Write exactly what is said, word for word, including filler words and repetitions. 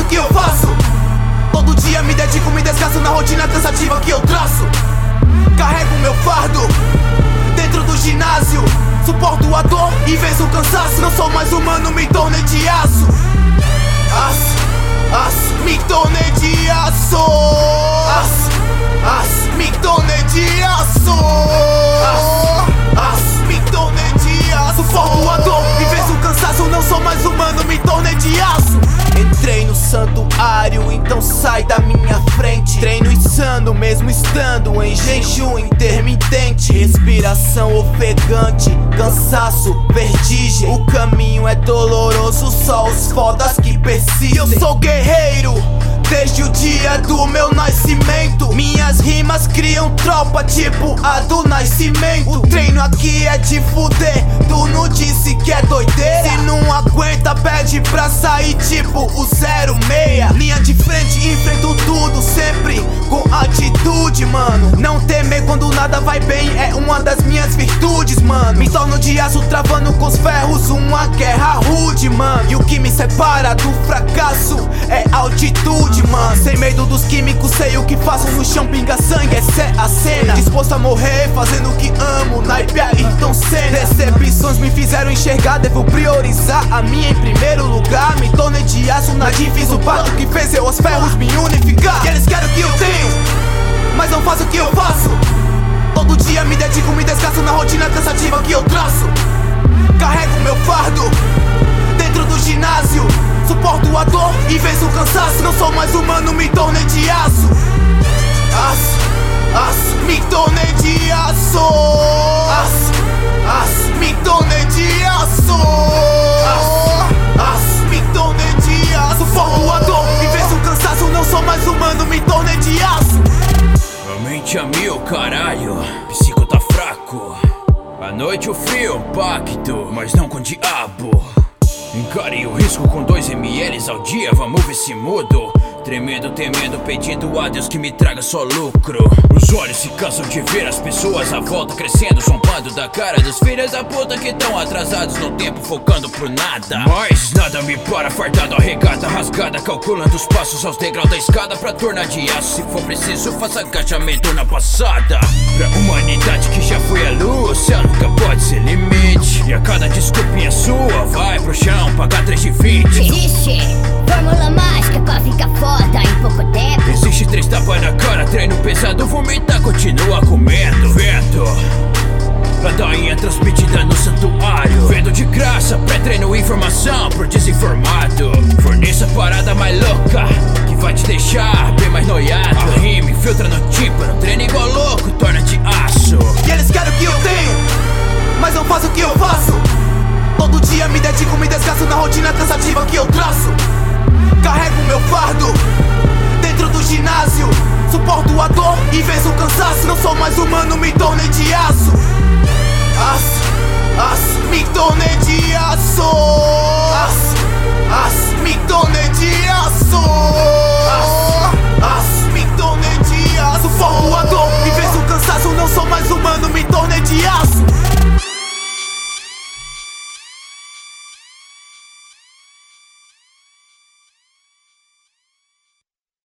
que eu faço. Todo dia me dedico, me desgasto na rotina cansativa que eu traço. Carrego meu fardo dentro do ginásio, suporto a dor e venço o cansaço. Não sou mais humano, me tornei de aço. Aço, aço, me tornei de aço. Aço, aço, me tornei de aço. Aço, aço, me tornei de aço. Suporto a dor e venço o cansaço. Não sou mais humano, me tornei de aço. Entrei no santuário, então sai da minha frente. Treino insano, mesmo estando em jejum intermitente. Respiração ofegante, cansaço, vertigem. O caminho é doloroso, só os fodas que persistem. Eu sou guerreiro desde o dia do meu nascimento. Minhas rimas criam tropa tipo a do Nascimento. O treino aqui é de fuder, tu não disse que é doideira. Se não aguenta pede pra sair tipo o zero meia. Linha de frente, enfrento tudo sempre com atitude, mano. Não temer quando nada vai bem é uma das minhas virtudes, mano. Me torno de aço travando com os ferros uma guerra rude, mano. E o que me separa do fracasso é altitude, mano. Sem medo dos químicos, sei o que faço no chão, pinga sangue, essa é a cena. Disposto a morrer, fazendo o que amo, naipe Ayrton Senna. Decepções me fizeram enxergar, devo priorizar a minha em primeiro lugar. Me tornei de aço, na fiz o pacto que fez eu aos ferros me unificar. E eles querem o que eu tenho, mas não faço o que eu faço. Todo dia me dedico, me desgasto na rotina cansativa que eu traço. Carrego meu fardo dentro do ginásio, suporto a dor e venço o cansaço. Não sou mais humano, me tornei de aço. Aço, aço, me tornei de aço. Aço, aço, me tornei de aço. Aço, aço, me tornei de aço. Suporto a dor e venço o cansaço. Não sou mais humano, me tornei de aço. A mente a mil, caralho, psico tá fraco. À noite o frio é um pacto, mas não com o diabo. Encare o risco com dois mililitros ao dia, vamos ver se mudo. Tremendo, temendo, pedindo a Deus que me traga só lucro. Os olhos se cansam de ver as pessoas à volta crescendo, zombando da cara dos filhos da puta que tão atrasados no tempo, focando por nada. Mas nada me para, fardado, arregada, rasgada, calculando os passos aos degraus da escada pra tornar de aço. Se for preciso, faça agachamento na passada. Pra humanidade que já foi a lua, o céu nunca pode ser limite. E a cada desculpinha sua, vai pro chão, pagar três de vinte. Existe fórmula mágica pra ficar foda em pouco tempo. Existe três tapas na cara, treino pesado, vomita, continua comendo. Vendo ladainha transmitida no santuário, vendo de graça, pré-treino, informação por desinformado. Forneça a parada mais louca, que vai te deixar bem mais noiado. A rima filtra no tímpano, treino igual louco, torna de aço. E eles querem o que eu tenho, mas não faço o que eu faço. Todo dia me dedico, me desgasto na rotina cansativa que eu traço. Carrego meu fardo dentro do ginásio, suporto a dor e venço o cansaço. Não sou mais humano, me tornei de aço. Aço, aço, me tornei de aço.